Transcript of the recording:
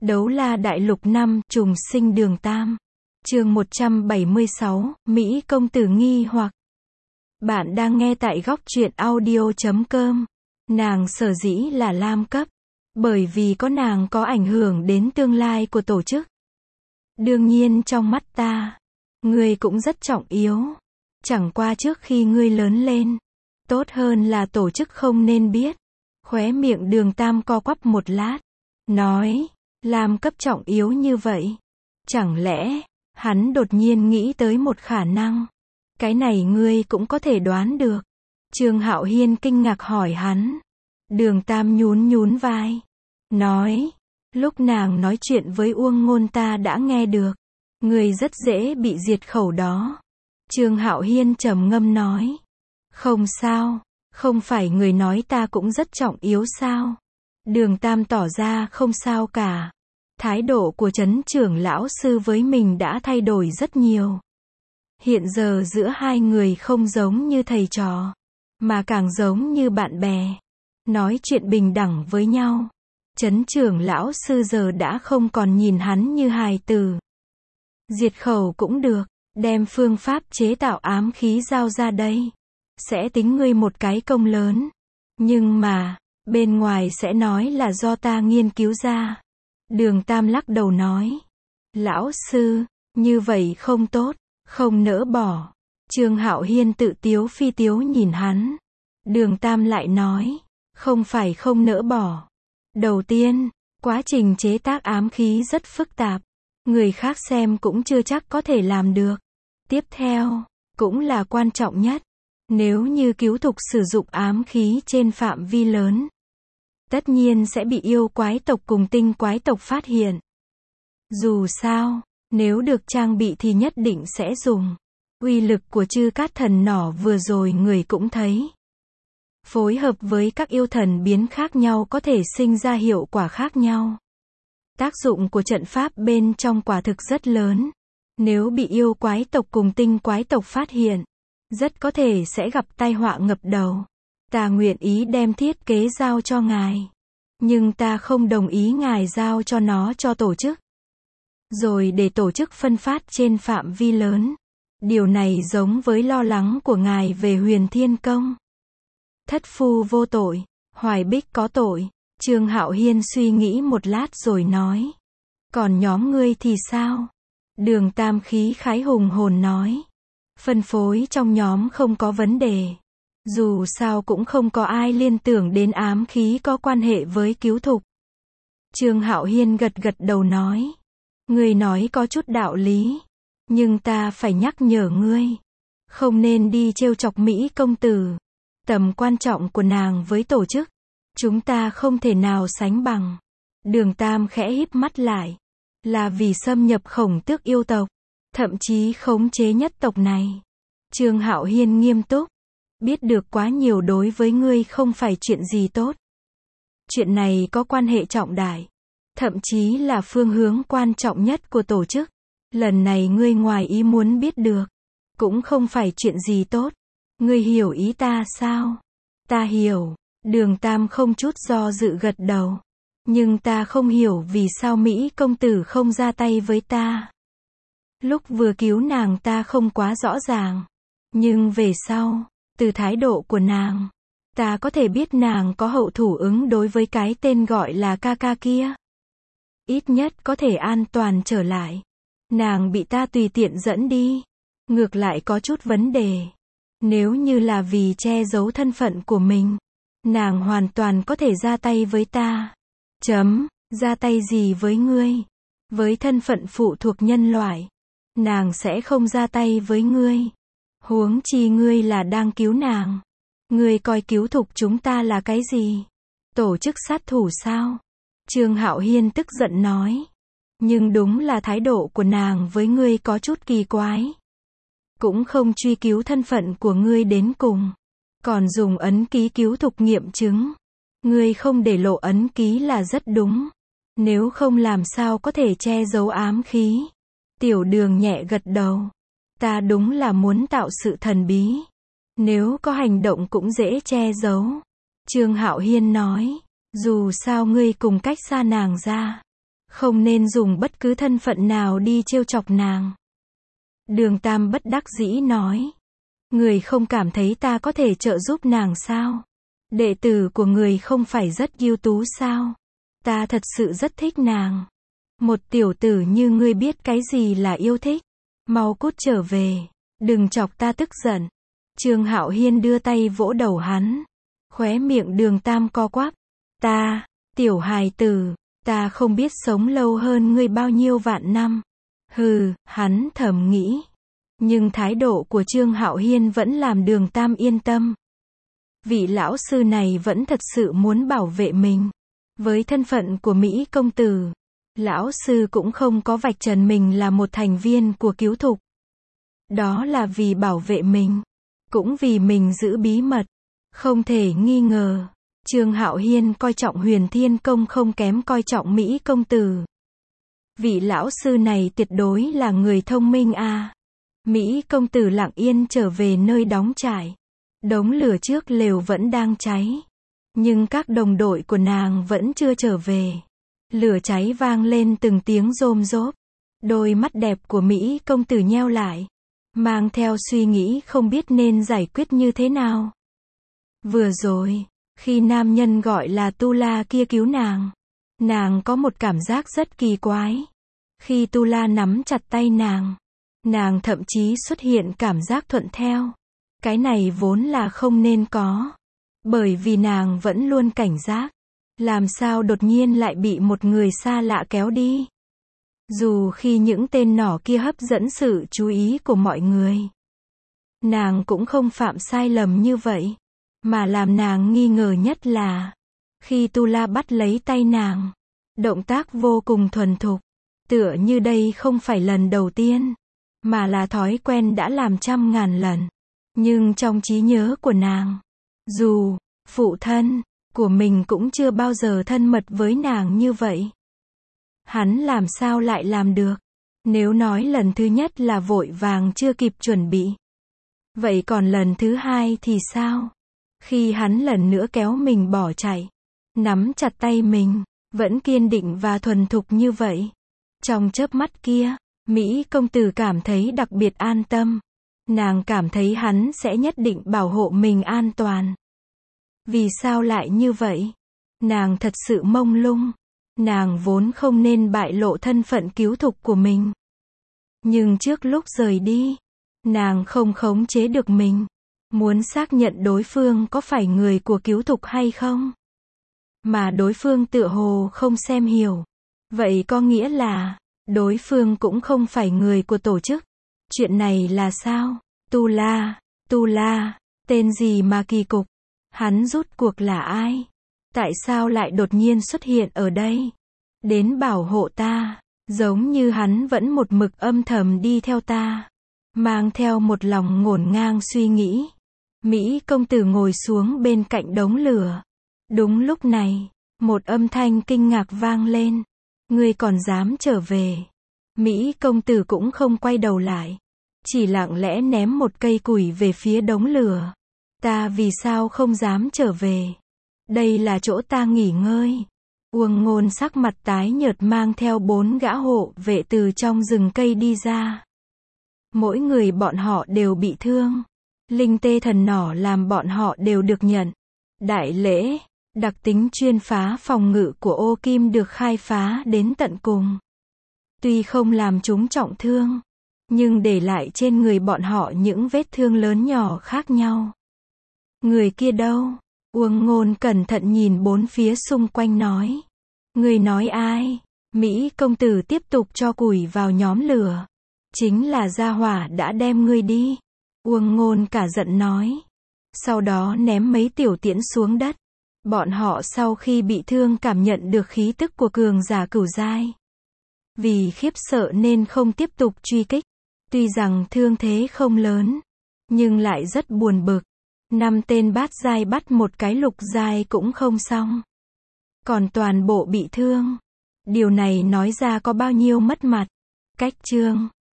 Đấu la đại lục 5, trùng sinh đường Tam. Chương 176, Mỹ công tử nghi hoặc. Bạn đang nghe tại góc truyện audio.com. Nàng sở dĩ là Lam cấp, bởi vì có nàng có ảnh hưởng đến tương lai của tổ chức. Đương nhiên trong mắt ta, ngươi cũng rất trọng yếu. Chẳng qua trước khi ngươi lớn lên, tốt hơn là tổ chức không nên biết. Khóe miệng đường Tam co quắp một lát, nói, Lam cấp trọng yếu như vậy. Chẳng lẽ, hắn đột nhiên nghĩ tới một khả năng. Cái này ngươi cũng có thể đoán được. Trương Hạo Hiên kinh ngạc hỏi hắn. Đường Tam nhún nhún vai, nói, lúc nàng nói chuyện với Uông Ngôn ta đã nghe được. Ngươi rất dễ bị diệt khẩu đó. Trương Hạo Hiên trầm ngâm nói, không sao, không phải người nói ta cũng rất trọng yếu sao? Đường Tam tỏ ra không sao cả. Thái độ của Trấn trưởng lão sư với mình đã thay đổi rất nhiều. Hiện giờ giữa hai người không giống như thầy trò, mà càng giống như bạn bè. Nói chuyện bình đẳng với nhau. Trấn trưởng lão sư giờ đã không còn nhìn hắn như hài tử. Diệt khẩu cũng được, đem phương pháp chế tạo ám khí giao ra đây. Sẽ tính ngươi một cái công lớn. Nhưng mà, bên ngoài sẽ nói là do ta nghiên cứu ra. Đường Tam lắc đầu nói, lão sư, như vậy không tốt, không nỡ bỏ. Trương Hạo Hiên tự tiếu phi tiếu nhìn hắn. Đường Tam lại nói, không phải không nỡ bỏ. Đầu tiên, quá trình chế tác ám khí rất phức tạp. Người khác xem cũng chưa chắc có thể làm được. Tiếp theo, cũng là quan trọng nhất. Nếu như cứu thục sử dụng ám khí trên phạm vi lớn, tất nhiên sẽ bị yêu quái tộc cùng tinh quái tộc phát hiện. Dù sao, nếu được trang bị thì nhất định sẽ dùng. Uy lực của Chư Cát Thần nỏ vừa rồi người cũng thấy. Phối hợp với các yêu thần biến khác nhau có thể sinh ra hiệu quả khác nhau. Tác dụng của trận pháp bên trong quả thực rất lớn. Nếu bị yêu quái tộc cùng tinh quái tộc phát hiện, rất có thể sẽ gặp tai họa ngập đầu. Ta nguyện ý đem thiết kế giao cho ngài. Nhưng ta không đồng ý ngài giao cho nó cho tổ chức. Rồi để tổ chức phân phát trên phạm vi lớn. Điều này giống với lo lắng của ngài về Huyền Thiên Công. Thất phu vô tội, Hoài Bích có tội. Trương Hạo Hiên suy nghĩ một lát rồi nói. Còn nhóm ngươi thì sao? Đường Tam khí khái hùng hồn nói. Phân phối trong nhóm không có vấn đề. Dù sao cũng không có ai liên tưởng đến ám khí có quan hệ với cứu thục. Trương Hạo Hiên gật gật đầu nói. Ngươi nói có chút đạo lý. Nhưng ta phải nhắc nhở ngươi. Không nên đi trêu chọc Mỹ công tử. Tầm quan trọng của nàng với tổ chức, chúng ta không thể nào sánh bằng. Đường Tam khẽ híp mắt lại. Là vì xâm nhập Khổng Tước yêu tộc. Thậm chí khống chế nhất tộc này. Trương Hạo Hiên nghiêm túc. Biết được quá nhiều đối với ngươi không phải chuyện gì tốt. Chuyện này có quan hệ trọng đại. Thậm chí là phương hướng quan trọng nhất của tổ chức. Lần này ngươi ngoài ý muốn biết được. Cũng không phải chuyện gì tốt. Ngươi hiểu ý ta sao? Ta hiểu. Đường Tam không chút do dự gật đầu. Nhưng ta không hiểu vì sao Mỹ công tử không ra tay với ta. Lúc vừa cứu nàng ta không quá rõ ràng. Nhưng về sau, từ thái độ của nàng, ta có thể biết nàng có hậu thủ ứng đối với cái tên gọi là ca ca kia. Ít nhất có thể an toàn trở lại. Nàng bị ta tùy tiện dẫn đi. Ngược lại có chút vấn đề. Nếu như là vì che giấu thân phận của mình, nàng hoàn toàn có thể ra tay với ta. Ra tay gì với ngươi? Với thân phận phụ thuộc nhân loại, nàng sẽ không ra tay với ngươi. Huống chi ngươi là đang cứu nàng. Ngươi coi cứu thục chúng ta là cái gì? Tổ chức sát thủ sao? Trương Hạo Hiên tức giận nói. Nhưng đúng là thái độ của nàng với ngươi có chút kỳ quái. Cũng không truy cứu thân phận của ngươi đến cùng. Còn dùng ấn ký cứu thục nghiệm chứng. Ngươi không để lộ ấn ký là rất đúng. Nếu không làm sao có thể che giấu ám khí. Tiểu Đường nhẹ gật đầu. Ta đúng là muốn tạo sự thần bí. Nếu có hành động cũng dễ che giấu. Trương Hạo Hiên nói. Dù sao ngươi cùng cách xa nàng ra. không nên dùng bất cứ thân phận nào đi trêu chọc nàng. Đường Tam bất đắc dĩ nói. Người không cảm thấy ta có thể trợ giúp nàng sao? Đệ tử của người không phải rất ưu tú sao? Ta thật sự rất thích nàng. Một tiểu tử như ngươi biết cái gì là yêu thích. Mau cút trở về. Đừng chọc ta tức giận. Trương Hạo Hiên đưa tay vỗ đầu hắn. Khóe miệng Đường Tam co quắp. Ta, tiểu hài tử, ta không biết sống lâu hơn ngươi bao nhiêu vạn năm. Hừ, hắn thầm nghĩ. Nhưng thái độ của Trương Hạo Hiên vẫn làm Đường Tam yên tâm. Vị lão sư này vẫn thật sự muốn bảo vệ mình. Với thân phận của Mỹ công tử, lão sư cũng không có vạch trần mình là một thành viên của Cứu Thục. Đó là vì bảo vệ mình, cũng vì mình giữ bí mật. Không thể nghi ngờ, Trương Hạo Hiên coi trọng Huyền Thiên Công không kém coi trọng Mỹ công tử. Vị lão sư này tuyệt đối là người thông minh a. Mỹ công tử lặng yên trở về nơi đóng trại. Đống lửa trước lều vẫn đang cháy. Nhưng các đồng đội của nàng vẫn chưa trở về. Lửa cháy vang lên từng tiếng rôm rốp. Đôi mắt đẹp của Mỹ công tử nheo lại. Mang theo suy nghĩ không biết nên giải quyết như thế nào. Vừa rồi, khi nam nhân gọi là Tu La kia cứu nàng có một cảm giác rất kỳ quái. Khi Tu La nắm chặt tay nàng thậm chí xuất hiện cảm giác thuận theo. Cái này vốn là không nên có. Bởi vì nàng vẫn luôn cảnh giác. Làm sao đột nhiên lại bị một người xa lạ kéo đi. Dù khi những tên nỏ kia hấp dẫn sự chú ý của mọi người. Nàng cũng không phạm sai lầm như vậy. Mà làm nàng nghi ngờ nhất là khi Tu La bắt lấy tay nàng. Động tác vô cùng thuần thục. Tựa như đây không phải lần đầu tiên. Mà là thói quen đã làm trăm ngàn lần. Nhưng trong trí nhớ của nàng, dù phụ thân của mình cũng chưa bao giờ thân mật với nàng như vậy. Hắn làm sao lại làm được? Nếu nói lần thứ nhất là vội vàng chưa kịp chuẩn bị. Vậy còn lần thứ hai thì sao? Khi hắn lần nữa kéo mình bỏ chạy, nắm chặt tay mình, vẫn kiên định và thuần thục như vậy. Trong chớp mắt kia, Mỹ công tử cảm thấy đặc biệt an tâm. Nàng cảm thấy hắn sẽ nhất định bảo hộ mình an toàn. Vì sao lại như vậy? Nàng thật sự mông lung. Nàng vốn không nên bại lộ thân phận Cứu Thục của mình. Nhưng trước lúc rời đi, nàng không khống chế được mình. Muốn xác nhận đối phương có phải người của Cứu Thục hay không. Mà đối phương tựa hồ không xem hiểu. Vậy có nghĩa là, đối phương cũng không phải người của tổ chức. Chuyện này là sao? Tu La, tên gì mà kỳ cục? Hắn rút cuộc là ai? Tại sao lại đột nhiên xuất hiện ở đây? Đến bảo hộ ta, giống như hắn vẫn một mực âm thầm đi theo ta. Mang theo một lòng ngổn ngang suy nghĩ. Mỹ công tử ngồi xuống bên cạnh đống lửa. Đúng lúc này, một âm thanh kinh ngạc vang lên. Ngươi còn dám trở về? Mỹ công tử cũng không quay đầu lại. Chỉ lặng lẽ ném một cây củi về phía đống lửa. Ta vì sao không dám trở về? Đây là chỗ ta nghỉ ngơi. Uông Ngôn sắc mặt tái nhợt mang theo 4 gã hộ vệ từ trong rừng cây đi ra. Mỗi người bọn họ đều bị thương. Linh tê thần nỏ làm bọn họ đều được nhận. Đại lễ, đặc tính chuyên phá phòng ngự của Ô Kim được khai phá đến tận cùng. Tuy không làm chúng trọng thương, nhưng để lại trên người bọn họ những vết thương lớn nhỏ khác nhau. Người kia đâu? Uông Ngôn cẩn thận nhìn bốn phía xung quanh nói. Người nói ai? Mỹ công tử tiếp tục cho củi vào nhóm lửa. Chính là gia hỏa đã đem ngươi đi. Uông Ngôn cả giận nói. Sau đó ném mấy tiểu tiễn xuống đất. Bọn họ sau khi bị thương cảm nhận được khí tức của cường giả cửu giai. Vì khiếp sợ nên không tiếp tục truy kích. Tuy rằng thương thế không lớn, nhưng lại rất buồn bực. 5 tên bát giai bắt một cái lục giai cũng không xong. Còn toàn bộ bị thương. Điều này nói ra có bao nhiêu mất mặt. Cách chương